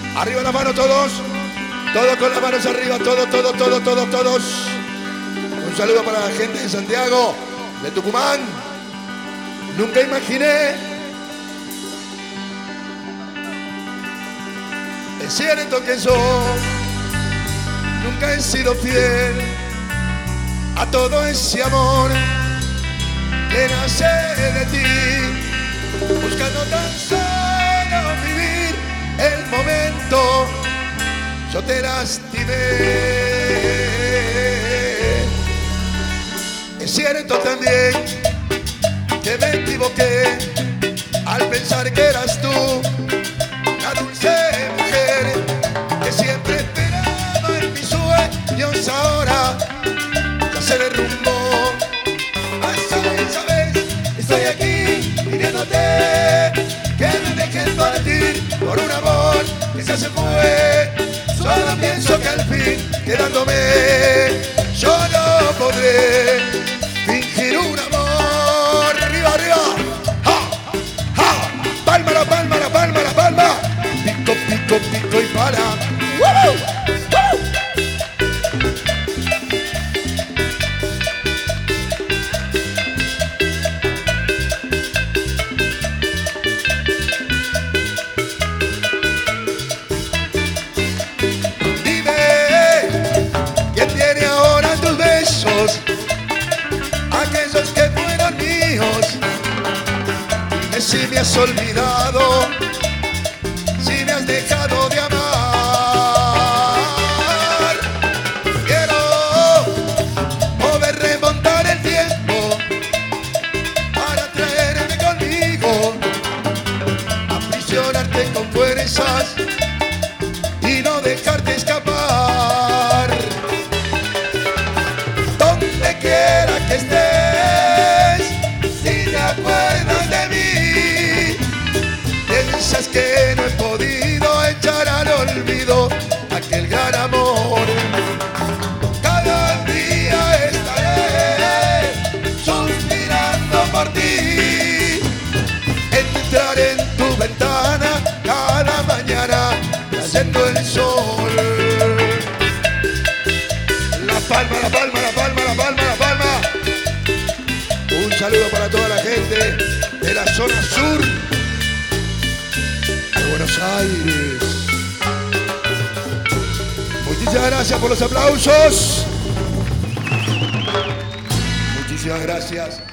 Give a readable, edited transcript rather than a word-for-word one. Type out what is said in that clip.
Arriba la mano todos. Todos con las manos arriba. Todos. Un saludo para la gente de Santiago, de Tucumán. Nunca imaginé. Es cierto que yo nunca he sido fiel a todo ese amor que nace de ti, buscando tan solo vivir el momento. Yo te lastimé. Es cierto también que me equivoqué al pensar que eras tú la dulce mujer que siempre esperaba en mis sueños. Ahora ya se derrumbó. ¿Sabes? Estoy aquí pidiéndote que me dejes partir por un amor que ya se fue. Solo pienso que al fin, quedándome, yo no podré fingir un amor. Arriba. Palma la palma. Pico y para. Aquellos que fueron míos. Dime si me has olvidado, si me has dejado de amar. Quiero poder remontar el tiempo para traerme conmigo, aprisionarte con fuerzas y no dejarte escapar. Donde quiera que estés, si te acuerdas de mí, piensas que no he podido echar al olvido aquel gran amor. Cada día estaré suspirando por ti, entrar en tu ventana cada mañana naciendo el sol. La palma. Un saludo para toda la gente de la zona sur de Buenos Aires. Muchísimas gracias por los aplausos. Muchísimas gracias.